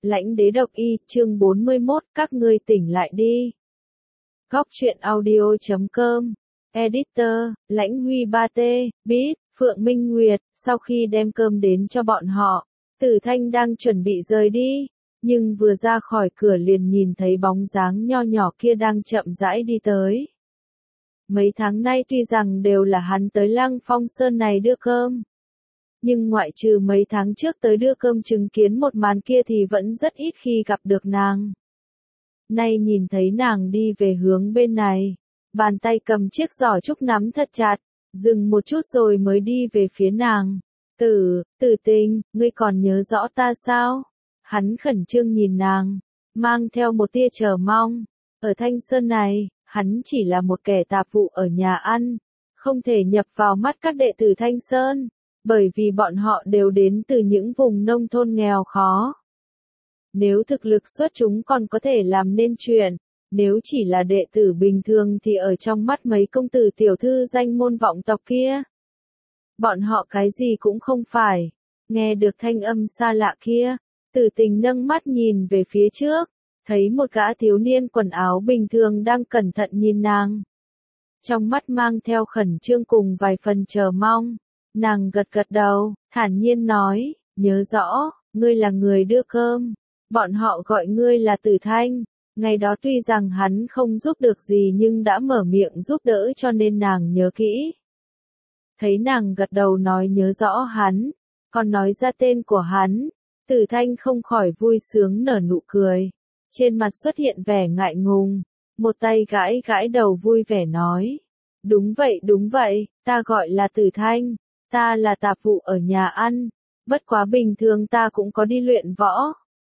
Lãnh đế độc y, chương 41, các ngươi tỉnh lại đi. Góc truyện audio.com, Editor, Lãnh Huy 3T, Beat, Phượng Minh Nguyệt. Sau khi đem cơm đến cho bọn họ, Tử Thanh đang chuẩn bị rời đi, nhưng vừa ra khỏi cửa liền nhìn thấy bóng dáng nho nhỏ kia đang chậm rãi đi tới. Mấy tháng nay tuy rằng đều là hắn tới Lăng Phong Sơn này đưa cơm, nhưng ngoại trừ mấy tháng trước tới đưa cơm chứng kiến một màn kia thì vẫn rất ít khi gặp được nàng. Nay nhìn thấy nàng đi về hướng bên này, bàn tay cầm chiếc giỏ trúc nắm thật chặt, dừng một chút rồi mới đi về phía nàng. Tử Tình, ngươi còn nhớ rõ ta sao? Hắn khẩn trương nhìn nàng, mang theo một tia chờ mong. Ở Thanh Sơn này, hắn chỉ là một kẻ tạp vụ ở nhà ăn, không thể nhập vào mắt các đệ tử Thanh Sơn, bởi vì bọn họ đều đến từ những vùng nông thôn nghèo khó. Nếu thực lực xuất chúng còn có thể làm nên chuyện, nếu chỉ là đệ tử bình thường thì ở trong mắt mấy công tử tiểu thư danh môn vọng tộc kia, bọn họ cái gì cũng không phải. Nghe được thanh âm xa lạ kia, Tử Tình nâng mắt nhìn về phía trước, thấy một gã thiếu niên quần áo bình thường đang cẩn thận nhìn nàng. Trong mắt mang theo khẩn trương cùng vài phần chờ mong, nàng gật gật đầu, thản nhiên nói, nhớ rõ, ngươi là người đưa cơm, bọn họ gọi ngươi là Tử Thanh. Ngày đó tuy rằng hắn không giúp được gì nhưng đã mở miệng giúp đỡ cho nên nàng nhớ kỹ. Thấy nàng gật đầu nói nhớ rõ hắn, còn nói ra tên của hắn, Tử Thanh không khỏi vui sướng nở nụ cười, trên mặt xuất hiện vẻ ngại ngùng, một tay gãi gãi đầu vui vẻ nói, đúng vậy, ta gọi là Tử Thanh, ta là tạp vụ ở nhà ăn, bất quá bình thường ta cũng có đi luyện võ.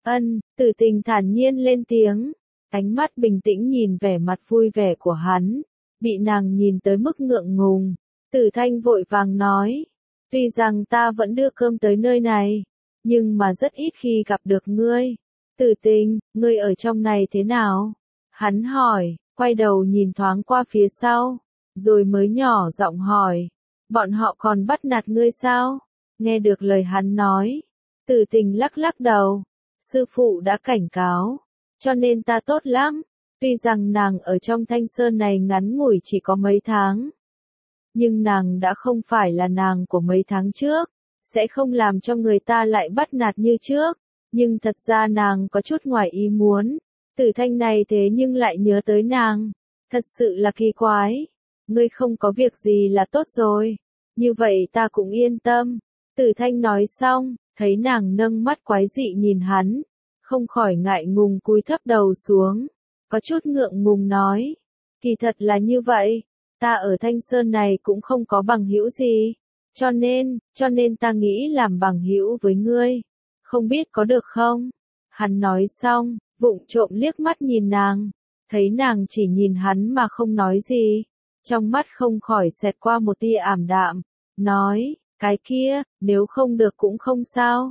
Tử Tình thản nhiên lên tiếng, ánh mắt bình tĩnh nhìn vẻ mặt vui vẻ của hắn, bị nàng nhìn tới mức ngượng ngùng. Tử Thanh vội vàng nói, tuy rằng ta vẫn đưa cơm tới nơi này, nhưng mà rất ít khi gặp được ngươi. Tử Tình, ngươi ở trong này thế nào? Hắn hỏi, quay đầu nhìn thoáng qua phía sau, rồi mới nhỏ giọng hỏi, bọn họ còn bắt nạt ngươi sao? Nghe được lời hắn nói, Tử Tình lắc lắc đầu, sư phụ đã cảnh cáo, cho nên ta tốt lắm. Tuy rằng nàng ở trong Thanh Sơn này ngắn ngủi chỉ có mấy tháng, nhưng nàng đã không phải là nàng của mấy tháng trước, sẽ không làm cho người ta lại bắt nạt như trước. Nhưng thật ra nàng có chút ngoài ý muốn, Tử Thanh này thế nhưng lại nhớ tới nàng, thật sự là kỳ quái. Ngươi không có việc gì là tốt rồi, như vậy ta cũng yên tâm. Tử Thanh nói xong, thấy nàng nâng mắt quái dị nhìn hắn, không khỏi ngại ngùng cúi thấp đầu xuống, có chút ngượng ngùng nói, kỳ thật là như vậy, ta ở Thanh Sơn này cũng không có bằng hữu gì, cho nên ta nghĩ làm bằng hữu với ngươi, không biết có được không? Hắn nói xong, vụng trộm liếc mắt nhìn nàng, thấy nàng chỉ nhìn hắn mà không nói gì, trong mắt không khỏi xẹt qua một tia ảm đạm, nói, cái kia, nếu không được cũng không sao,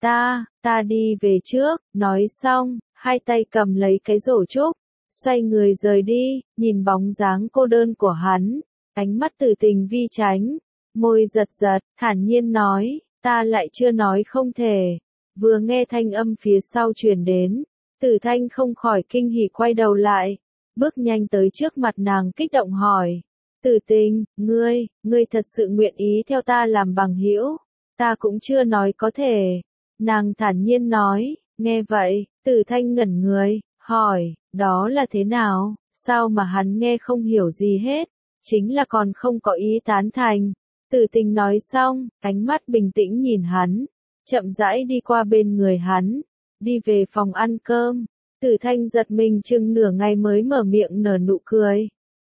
ta đi về trước. Nói xong, hai tay cầm lấy cái rổ trúc, xoay người rời đi, nhìn bóng dáng cô đơn của hắn, ánh mắt Tử Tình vi tránh, môi giật giật, thản nhiên nói, ta lại chưa nói không thể. Vừa nghe thanh âm phía sau truyền đến, Tử Thanh không khỏi kinh hỉ quay đầu lại, bước nhanh tới trước mặt nàng kích động hỏi, Tử Tình, ngươi thật sự nguyện ý theo ta làm bằng hữu? Ta cũng chưa nói có thể. Nàng thản nhiên nói, nghe vậy, Tử Thanh ngẩn người, hỏi, đó là thế nào? Sao mà hắn nghe không hiểu gì hết, chính là còn không có ý tán thành. Tử Tình nói xong, ánh mắt bình tĩnh nhìn hắn, chậm rãi đi qua bên người hắn, đi về phòng ăn cơm. Tử Thanh giật mình chừng nửa ngày mới mở miệng nở nụ cười,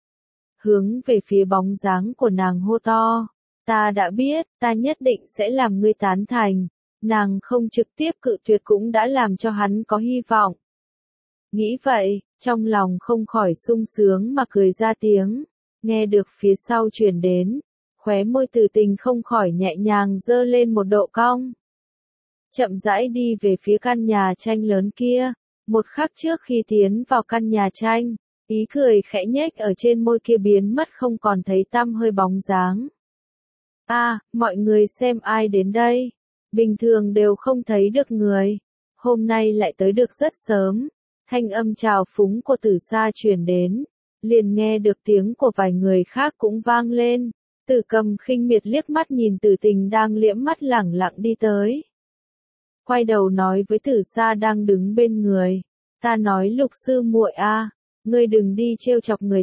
hướng về phía bóng dáng của nàng hô to, ta đã biết, ta nhất định sẽ làm ngươi tán thành. Nàng không trực tiếp cự tuyệt cũng đã làm cho hắn có hy vọng. Nghĩ vậy, trong lòng không khỏi sung sướng mà cười ra tiếng, nghe được phía sau truyền đến, khóe môi Tử Tình không khỏi nhẹ nhàng giơ lên một độ cong. Chậm rãi đi về phía căn nhà tranh lớn kia, một khắc trước khi tiến vào căn nhà tranh, ý cười khẽ nhếch ở trên môi kia biến mất không còn thấy tăm hơi bóng dáng. Mọi người xem ai đến đây, bình thường đều không thấy được người. hôm nay lại tới được rất sớm. Thanh âm trào phúng của Tử Sa truyền đến, liền nghe được tiếng của vài người khác cũng vang lên. Tử Cầm khinh miệt liếc mắt nhìn Tử Tình đang liễm mắt lẳng lặng đi tới. Quay đầu nói với Tử Sa đang đứng bên người, ta nói Lục sư muội a, ngươi đừng đi trêu chọc người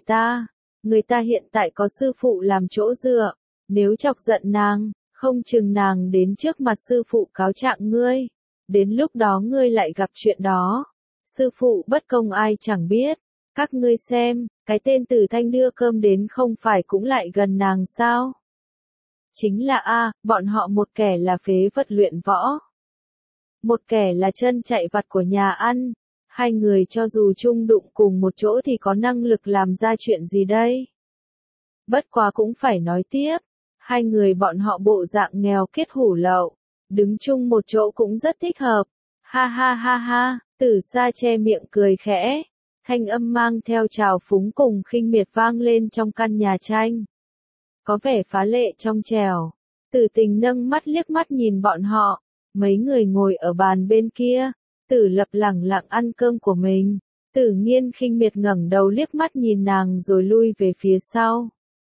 ta hiện tại có sư phụ làm chỗ dựa, nếu chọc giận nàng, không chừng nàng đến trước mặt sư phụ cáo trạng ngươi, đến lúc đó ngươi lại gặp chuyện đó. Sư phụ bất công ai chẳng biết, các ngươi xem, cái tên Tử Thanh đưa cơm đến không phải cũng lại gần nàng sao? Chính là bọn họ một kẻ là phế vật luyện võ, một kẻ là chân chạy vặt của nhà ăn, hai người cho dù chung đụng cùng một chỗ thì có năng lực làm ra chuyện gì đây? Bất quá cũng phải nói tiếp, hai người bọn họ bộ dạng nghèo kết hủ lậu, đứng chung một chỗ cũng rất thích hợp. Ha ha ha ha, Tử Sa che miệng cười khẽ, thanh âm mang theo trào phúng cùng khinh miệt vang lên trong căn nhà tranh. Có vẻ phá lệ trong trẻo. Tử Tình nâng mắt liếc mắt nhìn bọn họ, mấy người ngồi ở bàn bên kia, Tử Lập lẳng lặng ăn cơm của mình. Tử Nghiên khinh miệt ngẩng đầu liếc mắt nhìn nàng rồi lui về phía sau.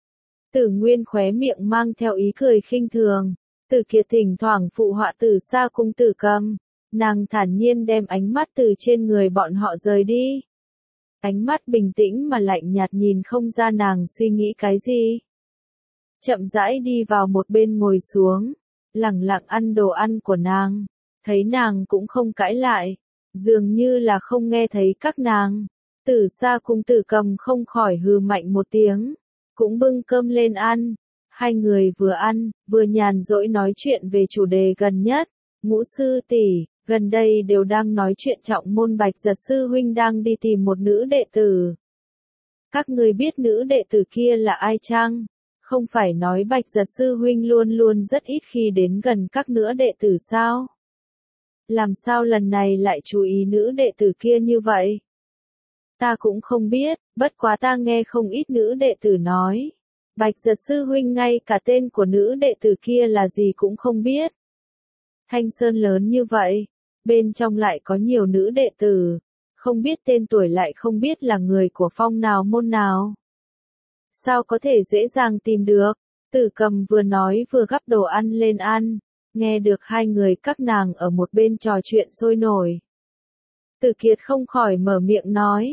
Tử Nguyên khóe miệng mang theo ý cười khinh thường. Tử Kiệt thỉnh thoảng phụ họa Tử Sa cùng Tử Cầm. Nàng thản nhiên đem ánh mắt từ trên người bọn họ rời đi. Ánh mắt bình tĩnh mà lạnh nhạt nhìn không ra nàng suy nghĩ cái gì. Chậm rãi đi vào một bên ngồi xuống, lẳng lặng ăn đồ ăn của nàng. Thấy nàng cũng không cãi lại, dường như là không nghe thấy các nàng. Tử Sa cùng Tử Cầm không khỏi hừ mạnh một tiếng, cũng bưng cơm lên ăn. Hai người vừa ăn, vừa nhàn rỗi nói chuyện về chủ đề gần nhất. Ngũ sư tỷ, gần đây đều đang nói chuyện trọng môn Bạch Giật sư huynh đang đi tìm một nữ đệ tử. Các người biết nữ đệ tử kia là ai chăng? Không phải nói Bạch Giật sư huynh luôn luôn rất ít khi đến gần các nữ đệ tử sao? Làm sao lần này lại chú ý nữ đệ tử kia như vậy? Ta cũng không biết, bất quá ta nghe không ít nữ đệ tử nói. Bạch Giật sư huynh ngay cả tên của nữ đệ tử kia là gì cũng không biết. Thanh Sơn lớn như vậy, bên trong lại có nhiều nữ đệ tử, không biết tên tuổi lại không biết là người của phong nào môn nào. Sao có thể dễ dàng tìm được? Tử Cầm vừa nói vừa gắp đồ ăn lên ăn, nghe được hai người các nàng ở một bên trò chuyện sôi nổi. Tử Kiệt không khỏi mở miệng nói,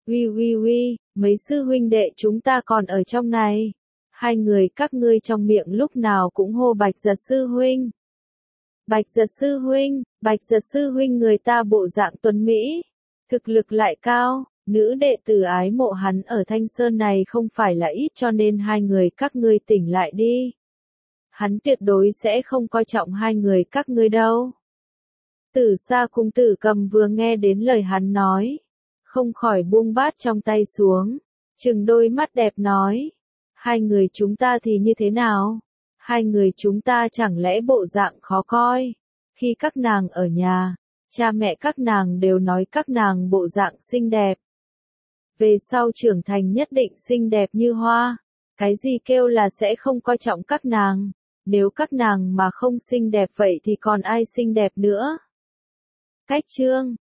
uy, mấy sư huynh đệ chúng ta còn ở trong này. Hai người các ngươi trong miệng lúc nào cũng hô Bạch Giật sư huynh. Bạch Giật sư huynh người ta bộ dạng tuấn mỹ, thực lực lại cao, nữ đệ tử ái mộ hắn ở Thanh Sơn này không phải là ít cho nên hai người các ngươi tỉnh lại đi. Hắn tuyệt đối sẽ không coi trọng hai người các ngươi đâu. Tử Sa cùng Tử Cầm vừa nghe đến lời hắn nói, không khỏi buông bát trong tay xuống, trừng đôi mắt đẹp nói, hai người chúng ta thì như thế nào? Hai người chúng ta chẳng lẽ bộ dạng khó coi? Khi các nàng ở nhà, cha mẹ các nàng đều nói các nàng bộ dạng xinh đẹp. Về sau trưởng thành nhất định xinh đẹp như hoa. Cái gì kêu là sẽ không coi trọng các nàng? Nếu các nàng mà không xinh đẹp vậy thì còn ai xinh đẹp nữa? Cách chương